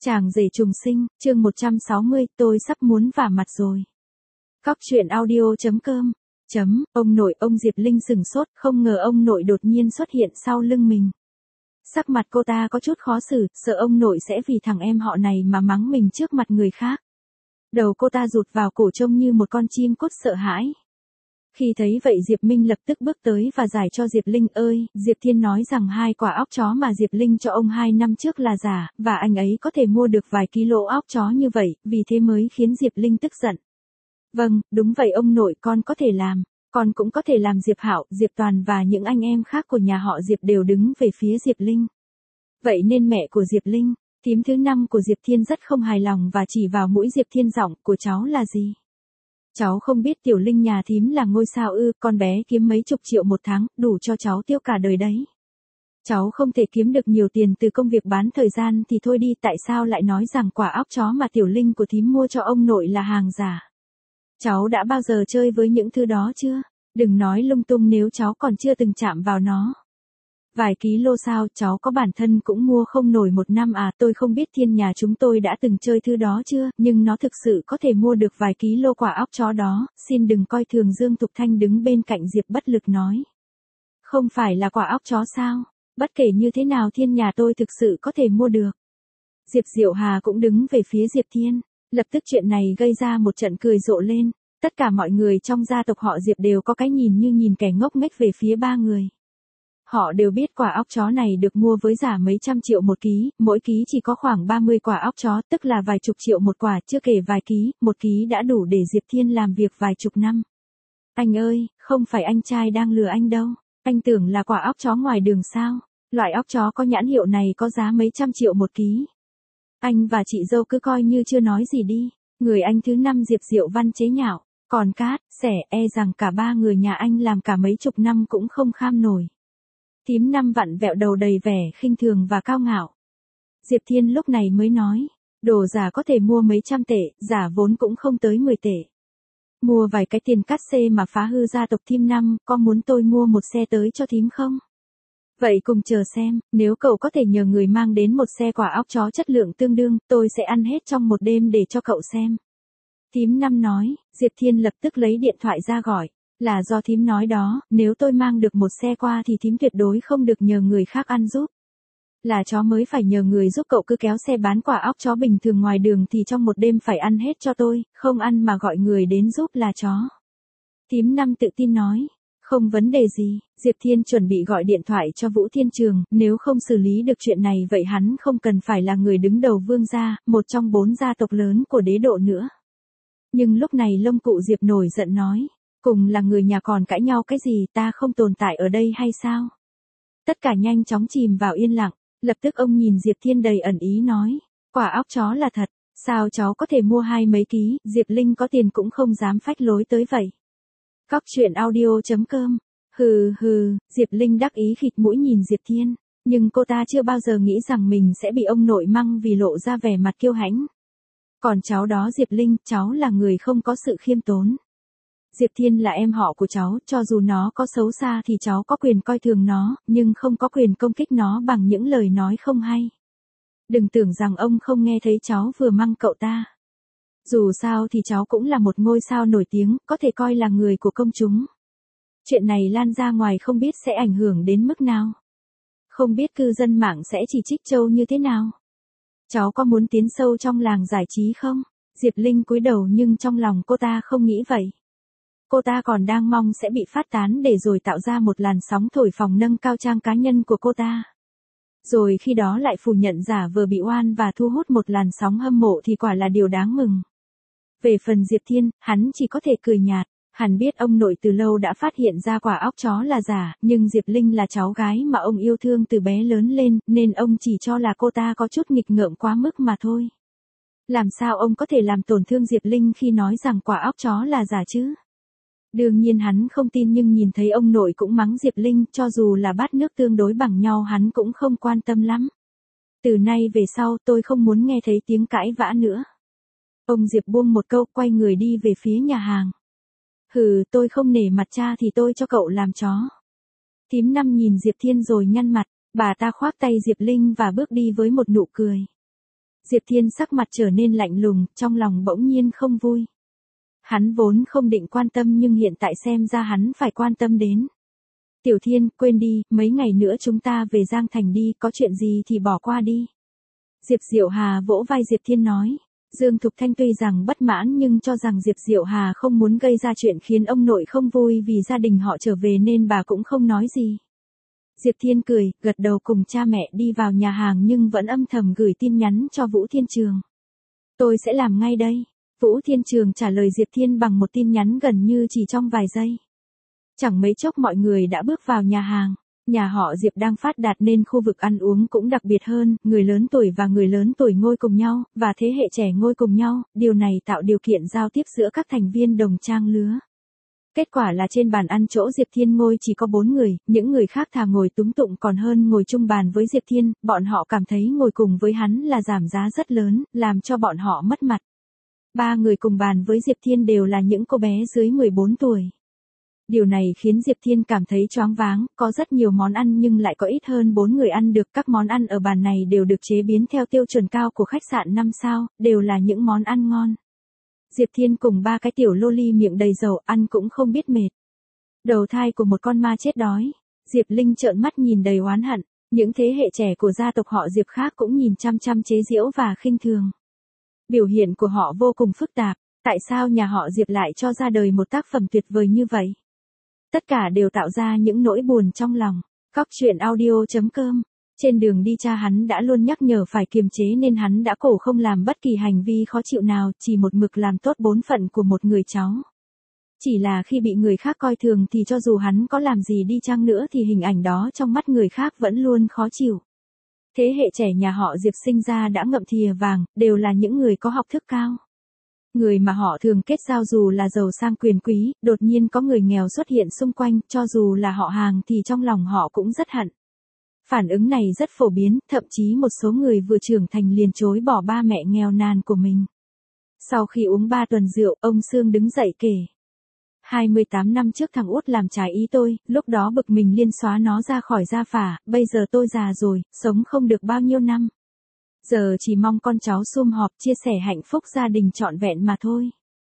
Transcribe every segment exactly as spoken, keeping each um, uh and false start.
Chàng rể trùng sinh, chương một trăm sáu mươi, tôi sắp muốn vả mặt rồi. Cóc truyện audio chấm com. Chấm, ông nội, ông Diệp Linh sừng sốt, không ngờ ông nội đột nhiên xuất hiện sau lưng mình. Sắc mặt cô ta có chút khó xử, sợ ông nội sẽ vì thằng em họ này mà mắng mình trước mặt người khác. Đầu cô ta rụt vào cổ trông như một con chim cút sợ hãi. Khi thấy vậy Diệp Minh lập tức bước tới và giải cho Diệp Linh ơi, Diệp Thiên nói rằng hai quả óc chó mà Diệp Linh cho ông hai năm trước là giả, và anh ấy có thể mua được vài kilo óc chó như vậy, vì thế mới khiến Diệp Linh tức giận. Vâng, đúng vậy ông nội, con có thể làm, con cũng có thể làm. Diệp Hạo, Diệp Toàn và những anh em khác của nhà họ Diệp đều đứng về phía Diệp Linh. Vậy nên mẹ của Diệp Linh, thím thứ năm của Diệp Thiên rất không hài lòng và chỉ vào mũi Diệp Thiên giọng, của cháu là gì? Cháu không biết Tiểu Linh nhà thím là ngôi sao ư, con bé kiếm mấy chục triệu một tháng, đủ cho cháu tiêu cả đời đấy. Cháu không thể kiếm được nhiều tiền từ công việc bán thời gian thì thôi đi, tại sao lại nói rằng quả óc chó mà Tiểu Linh của thím mua cho ông nội là hàng giả? Cháu đã bao giờ chơi với những thứ đó chưa? Đừng nói lung tung nếu cháu còn chưa từng chạm vào nó. Vài ký lô sao, cháu có bản thân cũng mua không nổi một năm à, tôi không biết Thiên nhà chúng tôi đã từng chơi thứ đó chưa, nhưng nó thực sự có thể mua được vài ký lô quả óc chó đó, xin đừng coi thường. Dương Thục Thanh đứng bên cạnh Diệp bất lực nói. Không phải là quả óc chó sao, bất kể như thế nào Thiên nhà tôi thực sự có thể mua được. Diệp Diệu Hà cũng đứng về phía Diệp Thiên, lập tức chuyện này gây ra một trận cười rộ lên, tất cả mọi người trong gia tộc họ Diệp đều có cái nhìn như nhìn kẻ ngốc nghếch về phía ba người. Họ đều biết quả óc chó này được mua với giá mấy trăm triệu một ký, mỗi ký chỉ có khoảng ba mươi quả óc chó, tức là vài chục triệu một quả, chưa kể vài ký, một ký đã đủ để Diệp Thiên làm việc vài chục năm. Anh ơi, không phải anh trai đang lừa anh đâu, anh tưởng là quả óc chó ngoài đường sao, loại óc chó có nhãn hiệu này có giá mấy trăm triệu một ký. Anh và chị dâu cứ coi như chưa nói gì đi, người anh thứ năm Diệp Diệu Văn chế nhạo, còn Cát, Sẻ e rằng cả ba người nhà anh làm cả mấy chục năm cũng không kham nổi. Thím năm vặn vẹo đầu đầy vẻ khinh thường và cao ngạo. Diệp Thiên lúc này mới nói, đồ giả có thể mua mấy trăm tệ, giả vốn cũng không tới mười tệ. Mua vài cái tiền cát xê mà phá hư gia tộc thím năm, có muốn tôi mua một xe tới cho thím không? Vậy cùng chờ xem, nếu cậu có thể nhờ người mang đến một xe quả óc chó chất lượng tương đương, tôi sẽ ăn hết trong một đêm để cho cậu xem. Thím năm nói, Diệp Thiên lập tức lấy điện thoại ra gọi. Là do thím nói đó, nếu tôi mang được một xe qua thì thím tuyệt đối không được nhờ người khác ăn giúp. Là chó mới phải nhờ người giúp, cậu cứ kéo xe bán quả óc chó bình thường ngoài đường thì trong một đêm phải ăn hết cho tôi, không ăn mà gọi người đến giúp là chó. Thím năm tự tin nói, không vấn đề gì. Diệp Thiên chuẩn bị gọi điện thoại cho Vũ Thiên Trường, nếu không xử lý được chuyện này vậy hắn không cần phải là người đứng đầu Vương gia, một trong bốn gia tộc lớn của đế độ nữa. Nhưng lúc này lông cụ Diệp nổi giận nói. Cùng là người nhà còn cãi nhau cái gì, ta không tồn tại ở đây hay sao? Tất cả nhanh chóng chìm vào yên lặng, lập tức ông nhìn Diệp Thiên đầy ẩn ý nói, quả óc chó là thật, sao cháu có thể mua hai mấy ký, Diệp Linh có tiền cũng không dám phách lối tới vậy. Cóc truyện audio chấm com, hừ hừ, Diệp Linh đắc ý khịt mũi nhìn Diệp Thiên, nhưng cô ta chưa bao giờ nghĩ rằng mình sẽ bị ông nội măng vì lộ ra vẻ mặt kiêu hãnh. Còn cháu đó Diệp Linh, cháu là người không có sự khiêm tốn. Diệp Thiên là em họ của cháu, cho dù nó có xấu xa thì cháu có quyền coi thường nó, nhưng không có quyền công kích nó bằng những lời nói không hay. Đừng tưởng rằng ông không nghe thấy cháu vừa măng cậu ta. Dù sao thì cháu cũng là một ngôi sao nổi tiếng, có thể coi là người của công chúng. Chuyện này lan ra ngoài không biết sẽ ảnh hưởng đến mức nào. Không biết cư dân mạng sẽ chỉ trích Châu như thế nào. Cháu có muốn tiến sâu trong làng giải trí không? Diệp Linh cúi đầu nhưng trong lòng cô ta không nghĩ vậy. Cô ta còn đang mong sẽ bị phát tán để rồi tạo ra một làn sóng thổi phồng nâng cao trang cá nhân của cô ta. Rồi khi đó lại phủ nhận giả vờ bị oan và thu hút một làn sóng hâm mộ thì quả là điều đáng mừng. Về phần Diệp Thiên, hắn chỉ có thể cười nhạt, hắn biết ông nội từ lâu đã phát hiện ra quả óc chó là giả, nhưng Diệp Linh là cháu gái mà ông yêu thương từ bé lớn lên, nên ông chỉ cho là cô ta có chút nghịch ngợm quá mức mà thôi. Làm sao ông có thể làm tổn thương Diệp Linh khi nói rằng quả óc chó là giả chứ? Đương nhiên hắn không tin, nhưng nhìn thấy ông nội cũng mắng Diệp Linh, cho dù là bát nước tương đối bằng nhau hắn cũng không quan tâm lắm. Từ nay về sau tôi không muốn nghe thấy tiếng cãi vã nữa. Ông Diệp buông một câu, quay người đi về phía nhà hàng. Hừ, tôi không nể mặt cha thì tôi cho cậu làm chó. Thím năm nhìn Diệp Thiên rồi nhăn mặt, bà ta khoác tay Diệp Linh và bước đi với một nụ cười. Diệp Thiên sắc mặt trở nên lạnh lùng, trong lòng bỗng nhiên không vui. Hắn vốn không định quan tâm nhưng hiện tại xem ra hắn phải quan tâm đến. Tiểu Thiên, quên đi, mấy ngày nữa chúng ta về Giang Thành đi, có chuyện gì thì bỏ qua đi. Diệp Diệu Hà vỗ vai Diệp Thiên nói. Dương Thục Thanh tuy rằng bất mãn nhưng cho rằng Diệp Diệu Hà không muốn gây ra chuyện khiến ông nội không vui vì gia đình họ trở về nên bà cũng không nói gì. Diệp Thiên cười, gật đầu cùng cha mẹ đi vào nhà hàng nhưng vẫn âm thầm gửi tin nhắn cho Vũ Thiên Trường. Tôi sẽ làm ngay đây. Vũ Thiên Trường trả lời Diệp Thiên bằng một tin nhắn gần như chỉ trong vài giây. Chẳng mấy chốc mọi người đã bước vào nhà hàng. Nhà họ Diệp đang phát đạt nên khu vực ăn uống cũng đặc biệt hơn, người lớn tuổi và người lớn tuổi ngồi cùng nhau, và thế hệ trẻ ngồi cùng nhau, điều này tạo điều kiện giao tiếp giữa các thành viên đồng trang lứa. Kết quả là trên bàn ăn chỗ Diệp Thiên ngồi chỉ có bốn người, những người khác thà ngồi túng tụng còn hơn ngồi chung bàn với Diệp Thiên, bọn họ cảm thấy ngồi cùng với hắn là giảm giá rất lớn, làm cho bọn họ mất mặt. Ba người cùng bàn với Diệp Thiên đều là những cô bé dưới mười bốn tuổi. Điều này khiến Diệp Thiên cảm thấy choáng váng, có rất nhiều món ăn nhưng lại có ít hơn bốn người ăn được. Các món ăn ở bàn này đều được chế biến theo tiêu chuẩn cao của khách sạn năm sao, đều là những món ăn ngon. Diệp Thiên cùng ba cái tiểu loli miệng đầy dầu ăn cũng không biết mệt. Đầu thai của một con ma chết đói. Diệp Linh trợn mắt nhìn đầy oán hận, những thế hệ trẻ của gia tộc họ Diệp khác cũng nhìn chăm chăm chế giễu và khinh thường. Biểu hiện của họ vô cùng phức tạp, tại sao nhà họ Diệp lại cho ra đời một tác phẩm tuyệt vời như vậy? Tất cả đều tạo ra những nỗi buồn trong lòng. Cóc truyện audio chấm com. Trên đường đi cha hắn đã luôn nhắc nhở phải kiềm chế nên hắn đã cổ không làm bất kỳ hành vi khó chịu nào, chỉ một mực làm tốt bổn phận của một người cháu. Chỉ là khi bị người khác coi thường thì cho dù hắn có làm gì đi chăng nữa thì hình ảnh đó trong mắt người khác vẫn luôn khó chịu. Thế hệ trẻ nhà họ Diệp sinh ra đã ngậm thìa vàng, đều là những người có học thức cao. Người mà họ thường kết giao dù là giàu sang quyền quý, đột nhiên có người nghèo xuất hiện xung quanh, cho dù là họ hàng thì trong lòng họ cũng rất hận. Phản ứng này rất phổ biến, thậm chí một số người vừa trưởng thành liền chối bỏ ba mẹ nghèo nàn của mình. Sau khi uống ba tuần rượu, ông Sương đứng dậy kể. hai mươi tám năm trước thằng út làm trái ý tôi, lúc đó bực mình liên xóa nó ra khỏi gia phả, bây giờ tôi già rồi, sống không được bao nhiêu năm. Giờ chỉ mong con cháu sum họp chia sẻ hạnh phúc gia đình trọn vẹn mà thôi.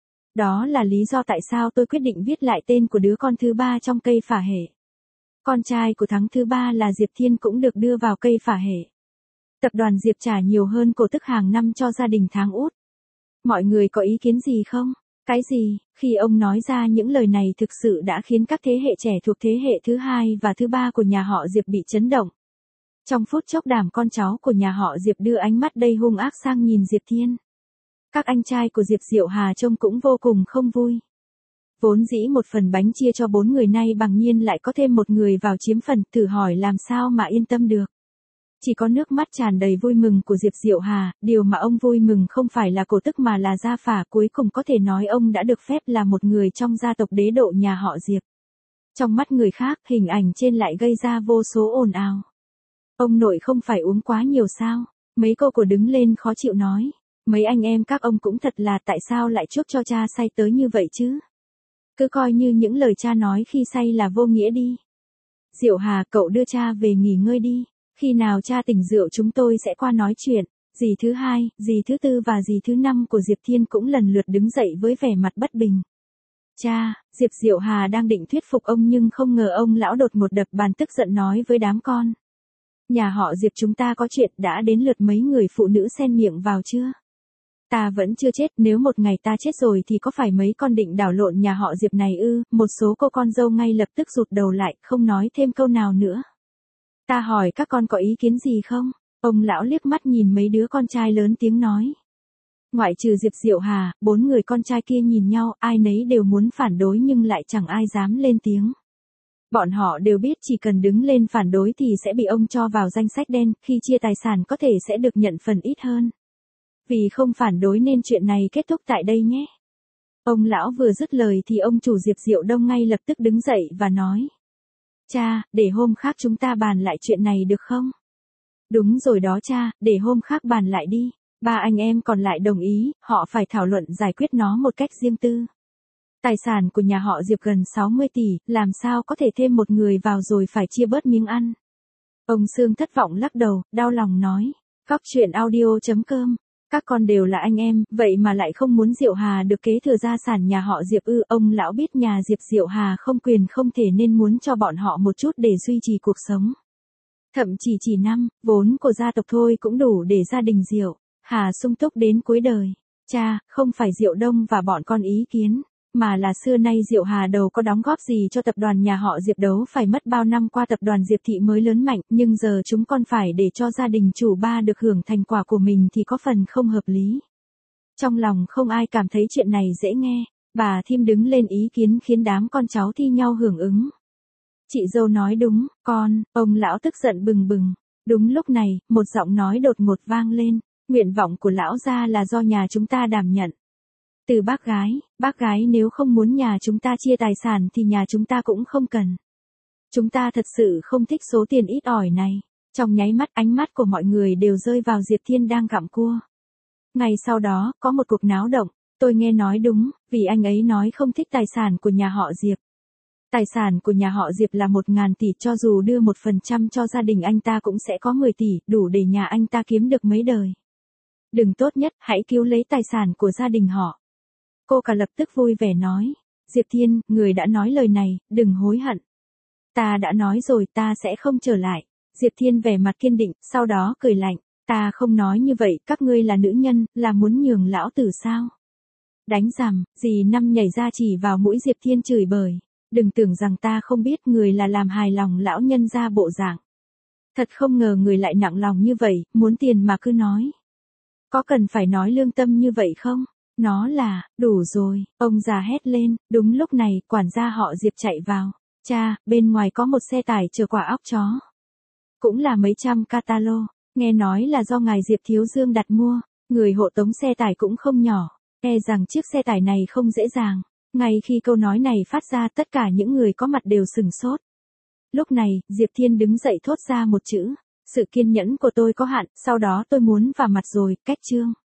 Đó là lý do tại sao tôi quyết định viết lại tên của đứa con thứ ba trong cây phả hệ. Con trai của tháng thứ ba là Diệp Thiên cũng được đưa vào cây phả hệ. Tập đoàn Diệp trả nhiều hơn cổ tức hàng năm cho gia đình tháng út. Mọi người có ý kiến gì không? Cái gì? Khi ông nói ra những lời này thực sự đã khiến các thế hệ trẻ thuộc thế hệ thứ hai và thứ ba của nhà họ Diệp bị chấn động. Trong phút chốc đám con cháu của nhà họ Diệp đưa ánh mắt đầy hung ác sang nhìn Diệp Thiên. Các anh trai của Diệp Diệu Hà trông cũng vô cùng không vui. Vốn dĩ một phần bánh chia cho bốn người nay bằng nhiên lại có thêm một người vào chiếm phần, thử hỏi làm sao mà yên tâm được. Chỉ có nước mắt tràn đầy vui mừng của Diệp Diệu Hà, điều mà ông vui mừng không phải là cổ tức mà là gia phả, cuối cùng có thể nói ông đã được phép là một người trong gia tộc đế độ nhà họ Diệp. Trong mắt người khác, hình ảnh trên lại gây ra vô số ồn ào. Ông nội không phải uống quá nhiều sao? Mấy cô của đứng lên khó chịu nói. Mấy anh em các ông cũng thật là tại sao lại chuốc cho cha say tới như vậy chứ? Cứ coi như những lời cha nói khi say là vô nghĩa đi. Diệu Hà, cậu đưa cha về nghỉ ngơi đi. Khi nào cha tỉnh rượu chúng tôi sẽ qua nói chuyện. Dì thứ hai, dì thứ tư và dì thứ năm của Diệp Thiên cũng lần lượt đứng dậy với vẻ mặt bất bình. Cha, Diệp Diệu Hà đang định thuyết phục ông nhưng không ngờ ông lão đột ngột đập bàn tức giận nói với đám con. Nhà họ Diệp chúng ta có chuyện, đã đến lượt mấy người phụ nữ xen miệng vào chưa? Ta vẫn chưa chết, nếu một ngày ta chết rồi thì có phải mấy con định đảo lộn nhà họ Diệp này ư? Một số cô con dâu ngay lập tức rụt đầu lại, không nói thêm câu nào nữa. Ta hỏi các con có ý kiến gì không? Ông lão liếc mắt nhìn mấy đứa con trai lớn tiếng nói. Ngoại trừ Diệp Diệu Hà, bốn người con trai kia nhìn nhau, ai nấy đều muốn phản đối nhưng lại chẳng ai dám lên tiếng. Bọn họ đều biết chỉ cần đứng lên phản đối thì sẽ bị ông cho vào danh sách đen, khi chia tài sản có thể sẽ được nhận phần ít hơn. Vì không phản đối nên chuyện này kết thúc tại đây nhé. Ông lão vừa dứt lời thì ông chủ Diệp Diệu Đông ngay lập tức đứng dậy và nói. Cha, để hôm khác chúng ta bàn lại chuyện này được không? Đúng rồi đó cha, để hôm khác bàn lại đi. Ba anh em còn lại đồng ý, họ phải thảo luận giải quyết nó một cách riêng tư. Tài sản của nhà họ Diệp gần sáu mươi tỷ, làm sao có thể thêm một người vào rồi phải chia bớt miếng ăn. Ông Sương thất vọng lắc đầu, đau lòng nói. Cóc truyện audio.com. Các con đều là anh em, vậy mà lại không muốn Diệu Hà được kế thừa gia sản nhà họ Diệp ư? Ông lão biết nhà Diệp Diệu Hà không quyền không thể nên muốn cho bọn họ một chút để duy trì cuộc sống. Thậm chỉ chỉ năm, vốn của gia tộc thôi cũng đủ để gia đình Diệu Hà sung túc đến cuối đời. Cha, không phải Diệu Đông và bọn con ý kiến, mà là xưa nay Diệu Hà đâu có đóng góp gì cho tập đoàn nhà họ Diệp đâu, phải mất bao năm qua tập đoàn Diệp Thị mới lớn mạnh, nhưng giờ chúng con phải để cho gia đình chủ ba được hưởng thành quả của mình thì có phần không hợp lý. Trong lòng không ai cảm thấy chuyện này dễ nghe, bà Thím đứng lên ý kiến khiến đám con cháu thi nhau hưởng ứng. Chị dâu nói đúng, con, ông lão tức giận bừng bừng. Đúng lúc này, một giọng nói đột ngột vang lên, nguyện vọng của lão gia là do nhà chúng ta đảm nhận. Từ bác gái, bác gái nếu không muốn nhà chúng ta chia tài sản thì nhà chúng ta cũng không cần. Chúng ta thật sự không thích số tiền ít ỏi này. Trong nháy mắt ánh mắt của mọi người đều rơi vào Diệp Thiên đang gặm cua. Ngày sau đó, có một cuộc náo động, tôi nghe nói đúng, vì anh ấy nói không thích tài sản của nhà họ Diệp. Tài sản của nhà họ Diệp là một ngàn tỷ, cho dù đưa một phần trăm cho gia đình anh ta cũng sẽ có mười tỷ, đủ để nhà anh ta kiếm được mấy đời. Đừng, tốt nhất, hãy cứu lấy tài sản của gia đình họ. Cô cả lập tức vui vẻ nói. Diệp Thiên, người đã nói lời này, đừng hối hận. Ta đã nói rồi, ta sẽ không trở lại. Diệp Thiên vẻ mặt kiên định, sau đó cười lạnh. Ta không nói như vậy, các ngươi là nữ nhân, là muốn nhường lão tử sao? Đánh rằm, dì Năm nhảy ra chỉ vào mũi Diệp Thiên chửi bới. Đừng tưởng rằng ta không biết người là làm hài lòng lão nhân ra bộ dạng. Thật không ngờ người lại nặng lòng như vậy, muốn tiền mà cứ nói. Có cần phải nói lương tâm như vậy không? Nó là, đủ rồi, ông già hét lên. Đúng lúc này, quản gia họ Diệp chạy vào. Cha, bên ngoài có một xe tải chở quả óc chó. Cũng là mấy trăm catalog, nghe nói là do ngài Diệp Thiếu Dương đặt mua. Người hộ tống xe tải cũng không nhỏ, e rằng chiếc xe tải này không dễ dàng. Ngay khi câu nói này phát ra, tất cả những người có mặt đều sừng sốt. Lúc này, Diệp Thiên đứng dậy thốt ra một chữ. Sự kiên nhẫn của tôi có hạn, sau đó tôi muốn vả mặt rồi, cách chương.